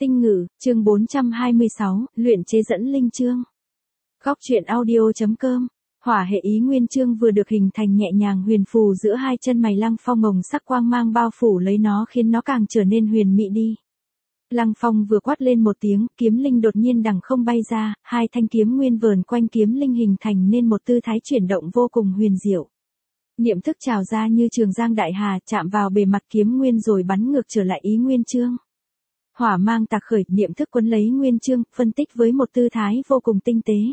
Tinh ngữ, chương 426, luyện chế dẫn linh chương. Góc truyện audio.com. Hỏa hệ ý nguyên chương vừa được hình thành nhẹ nhàng huyền phù giữa hai chân mày Lăng Phong, ngồng sắc quang mang bao phủ lấy nó khiến nó càng trở nên huyền mị đi. Lăng Phong vừa quát lên một tiếng, kiếm linh đột nhiên đằng không bay ra, hai thanh kiếm nguyên vờn quanh kiếm linh hình thành nên một tư thái chuyển động vô cùng huyền diệu. Niệm thức trào ra như trường giang đại hà, chạm vào bề mặt kiếm nguyên rồi bắn ngược trở lại ý nguyên chương. Hỏa mang tạc khởi, niệm thức quấn lấy nguyên chương, phân tích với một tư thái vô cùng tinh tế.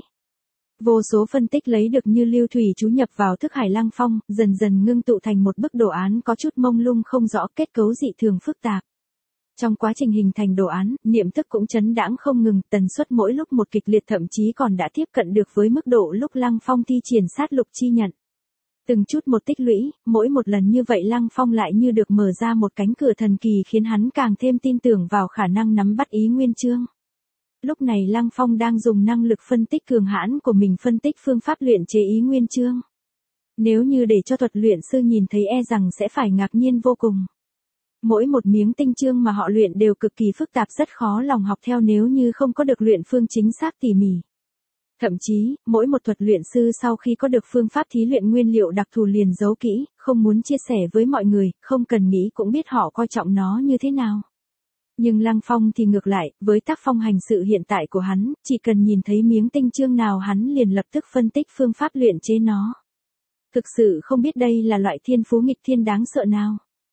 Vô số phân tích lấy được như lưu thủy chú nhập vào thức hải Lăng Phong, dần dần ngưng tụ thành một bức đồ án có chút mông lung không rõ, kết cấu dị thường phức tạp. Trong quá trình hình thành đồ án, niệm thức cũng chấn đãng không ngừng, tần suất mỗi lúc một kịch liệt, thậm chí còn đã tiếp cận được với mức độ lúc Lăng Phong thi triển sát lục chi nhận. Từng chút một tích lũy, mỗi một lần như vậy Lăng Phong lại như được mở ra một cánh cửa thần kỳ khiến hắn càng thêm tin tưởng vào khả năng nắm bắt ý nguyên chương. Lúc này Lăng Phong đang dùng năng lực phân tích cường hãn của mình phân tích phương pháp luyện chế ý nguyên chương. Nếu như để cho thuật luyện sư nhìn thấy e rằng sẽ phải ngạc nhiên vô cùng. Mỗi một miếng tinh chương mà họ luyện đều cực kỳ phức tạp, rất khó lòng học theo nếu như không có được luyện phương chính xác tỉ mỉ. Thậm chí, mỗi một thuật luyện sư sau khi có được phương pháp thí luyện nguyên liệu đặc thù liền giấu kỹ, không muốn chia sẻ với mọi người, không cần nghĩ cũng biết họ coi trọng nó như thế nào. Nhưng Lăng Phong thì ngược lại, với tác phong hành sự hiện tại của hắn, chỉ cần nhìn thấy miếng tinh chương nào hắn liền lập tức phân tích phương pháp luyện chế nó. Thực sự không biết đây là loại thiên phú nghịch thiên đáng sợ nào.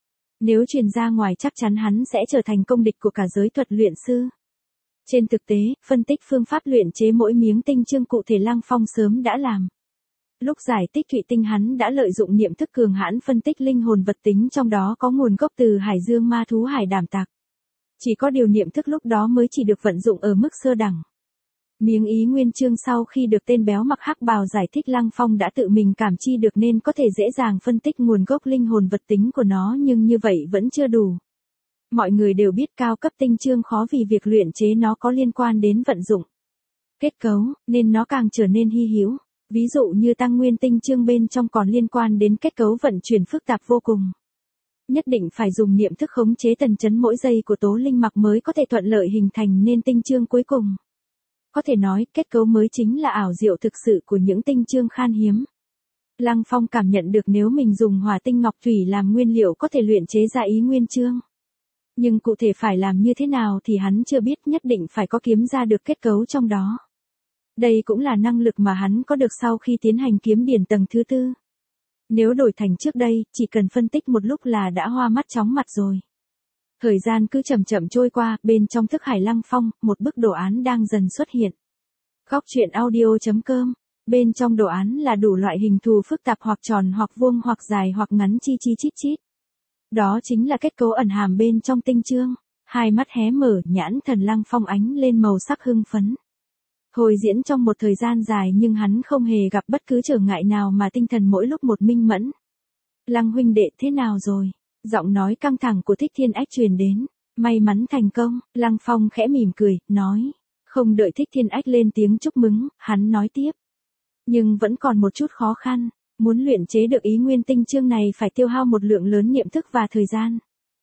Nếu truyền ra ngoài chắc chắn hắn sẽ trở thành công địch của cả giới thuật luyện sư. Trên thực tế, phân tích phương pháp luyện chế mỗi miếng tinh chương cụ thể Lăng Phong sớm đã làm. Lúc giải tích thủy tinh hắn đã lợi dụng niệm thức cường hãn phân tích linh hồn vật tính trong đó có nguồn gốc từ hải dương ma thú hải đảm tạc. Chỉ có điều niệm thức lúc đó mới chỉ được vận dụng ở mức sơ đẳng. Miếng ý nguyên chương sau khi được tên béo mặc hắc bào giải thích Lăng Phong đã tự mình cảm chi được nên có thể dễ dàng phân tích nguồn gốc linh hồn vật tính của nó, nhưng như vậy vẫn chưa đủ. Mọi người đều biết cao cấp tinh chương khó vì việc luyện chế nó có liên quan đến vận dụng kết cấu, nên nó càng trở nên hy hữu. Ví dụ như tăng nguyên tinh chương bên trong còn liên quan đến kết cấu vận chuyển phức tạp vô cùng. Nhất định phải dùng niệm thức khống chế tần chấn mỗi giây của tố linh mặc mới có thể thuận lợi hình thành nên tinh chương cuối cùng. Có thể nói, kết cấu mới chính là ảo diệu thực sự của những tinh chương khan hiếm. Lăng Phong cảm nhận được nếu mình dùng hỏa tinh ngọc thủy làm nguyên liệu có thể luyện chế ra ý nguyên chương. Nhưng cụ thể phải làm như thế nào thì hắn chưa biết, nhất định phải có kiếm ra được kết cấu trong đó. Đây cũng là năng lực mà hắn có được sau khi tiến hành kiếm điển tầng thứ 4. Nếu đổi thành trước đây, chỉ cần phân tích một lúc là đã hoa mắt chóng mặt rồi. Thời gian cứ chậm chậm trôi qua, bên trong thức hải Lăng Phong, một bức đồ án đang dần xuất hiện. Góc truyện audio.com. Bên trong đồ án là đủ loại hình thù phức tạp, hoặc tròn hoặc vuông hoặc dài hoặc ngắn, chi chi chít chít. Đó chính là kết cấu ẩn hàm bên trong tinh chương. Hai mắt hé mở, nhãn thần Lăng Phong ánh lên màu sắc hưng phấn. Hồi diễn trong một thời gian dài nhưng hắn không hề gặp bất cứ trở ngại nào mà tinh thần mỗi lúc một minh mẫn. Lăng huynh đệ thế nào rồi? Giọng nói căng thẳng của Thích Thiên Ách truyền đến. May mắn thành công, Lăng Phong khẽ mỉm cười, nói. Không đợi Thích Thiên Ách lên tiếng chúc mừng, hắn nói tiếp. Nhưng vẫn còn một chút khó khăn. Muốn luyện chế được ý nguyên tinh chương này phải tiêu hao một lượng lớn niệm thức và thời gian.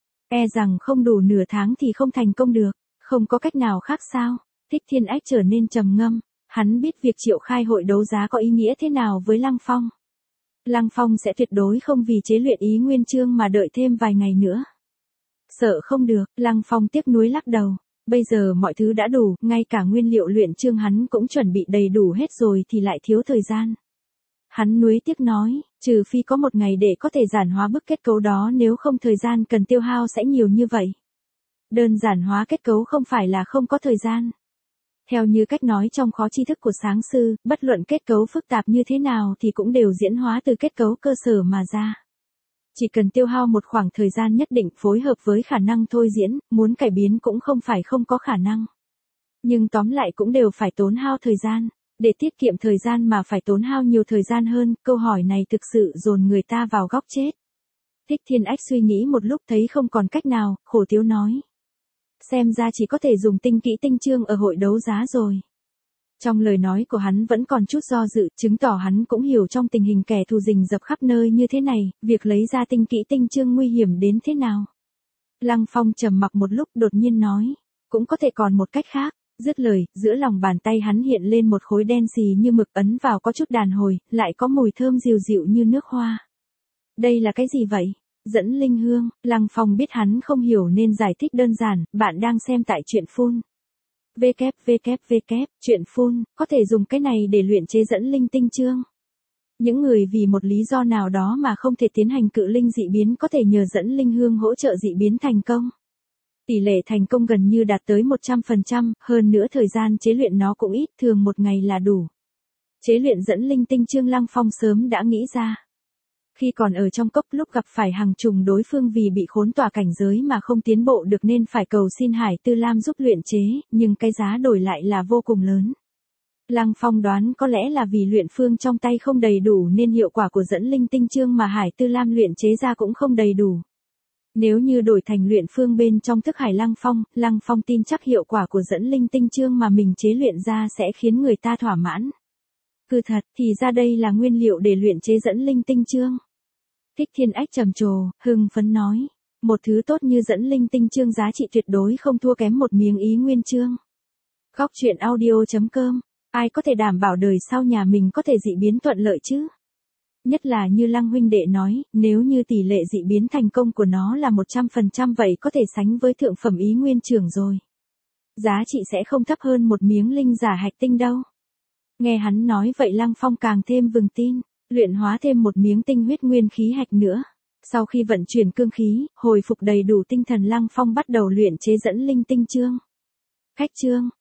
E rằng không đủ nửa tháng thì không thành công được. Không có cách nào khác sao? Thích Thiên Ách trở nên trầm ngâm. Hắn biết việc triệu khai hội đấu giá có ý nghĩa thế nào với Lăng Phong. Lăng Phong sẽ tuyệt đối không vì chế luyện ý nguyên chương mà đợi thêm vài ngày nữa. Sợ không được, Lăng Phong tiếc nuối lắc đầu. Bây giờ mọi thứ đã đủ, ngay cả nguyên liệu luyện chương hắn cũng chuẩn bị đầy đủ hết rồi thì lại thiếu thời gian. Hắn nuối tiếc nói, trừ phi có một ngày để có thể giản hóa bức kết cấu đó, nếu không thời gian cần tiêu hao sẽ nhiều như vậy. Đơn giản hóa kết cấu không phải là không có thời gian. Theo như cách nói trong khó tri thức của sáng sư, bất luận kết cấu phức tạp như thế nào thì cũng đều diễn hóa từ kết cấu cơ sở mà ra. Chỉ cần tiêu hao một khoảng thời gian nhất định phối hợp với khả năng thôi diễn, muốn cải biến cũng không phải không có khả năng. Nhưng tóm lại cũng đều phải tốn hao thời gian. Để tiết kiệm thời gian mà phải tốn hao nhiều thời gian hơn, câu hỏi này thực sự dồn người ta vào góc chết. Thích Thiên Ách suy nghĩ một lúc thấy không còn cách nào, khổ tiếu nói. Xem ra chỉ có thể dùng tinh kỹ tinh chương ở hội đấu giá rồi. Trong lời nói của hắn vẫn còn chút do dự, chứng tỏ hắn cũng hiểu trong tình hình kẻ thù rình rập khắp nơi như thế này, việc lấy ra tinh kỹ tinh chương nguy hiểm đến thế nào. Lăng Phong trầm mặc một lúc đột nhiên nói. Cũng có thể còn một cách khác. Dứt lời, giữa lòng bàn tay hắn hiện lên một khối đen xì như mực, ấn vào có chút đàn hồi, lại có mùi thơm dịu dịu như nước hoa. Đây là cái gì vậy? Dẫn linh hương. Lăng Phong biết hắn không hiểu nên giải thích đơn giản, bạn đang xem tại truyện phun. Truyện phun, có thể dùng cái này để luyện chế dẫn linh tinh chương. Những người vì một lý do nào đó mà không thể tiến hành cự linh dị biến có thể nhờ dẫn linh hương hỗ trợ dị biến thành công. Tỷ lệ thành công gần như đạt tới 100%, hơn nữa thời gian chế luyện nó cũng ít, thường một ngày là đủ. Chế luyện dẫn linh tinh chương Lăng Phong sớm đã nghĩ ra. Khi còn ở trong cốc lúc gặp phải hàng trùng đối phương vì bị khốn tỏa cảnh giới mà không tiến bộ được nên phải cầu xin Hải Tư Lam giúp luyện chế, nhưng cái giá đổi lại là vô cùng lớn. Lăng Phong đoán có lẽ là vì luyện phương trong tay không đầy đủ nên hiệu quả của dẫn linh tinh chương mà Hải Tư Lam luyện chế ra cũng không đầy đủ. Nếu như đổi thành luyện phương bên trong thức hải Lăng Phong tin chắc hiệu quả của dẫn linh tinh chương mà mình chế luyện ra sẽ khiến người ta thỏa mãn. Cứ thật, thì ra đây là nguyên liệu để luyện chế dẫn linh tinh chương. Thích Thiên Ách trầm trồ, hưng phấn nói. Một thứ tốt như dẫn linh tinh chương giá trị tuyệt đối không thua kém một miếng Ý Nguyên chương. Góc truyện audio.com. Ai có thể đảm bảo đời sau nhà mình có thể dị biến thuận lợi chứ? Nhất là như Lăng huynh đệ nói, nếu như tỷ lệ dị biến thành công của nó là 100% vậy có thể sánh với thượng phẩm Ý Nguyên trưởng rồi. Giá trị sẽ không thấp hơn một miếng linh giả hạch tinh đâu. Nghe hắn nói vậy Lăng Phong càng thêm vừng tin, luyện hóa thêm một miếng tinh huyết nguyên khí hạch nữa. Sau khi vận chuyển cương khí, hồi phục đầy đủ tinh thần Lăng Phong bắt đầu luyện chế dẫn linh tinh chương. Khách chương,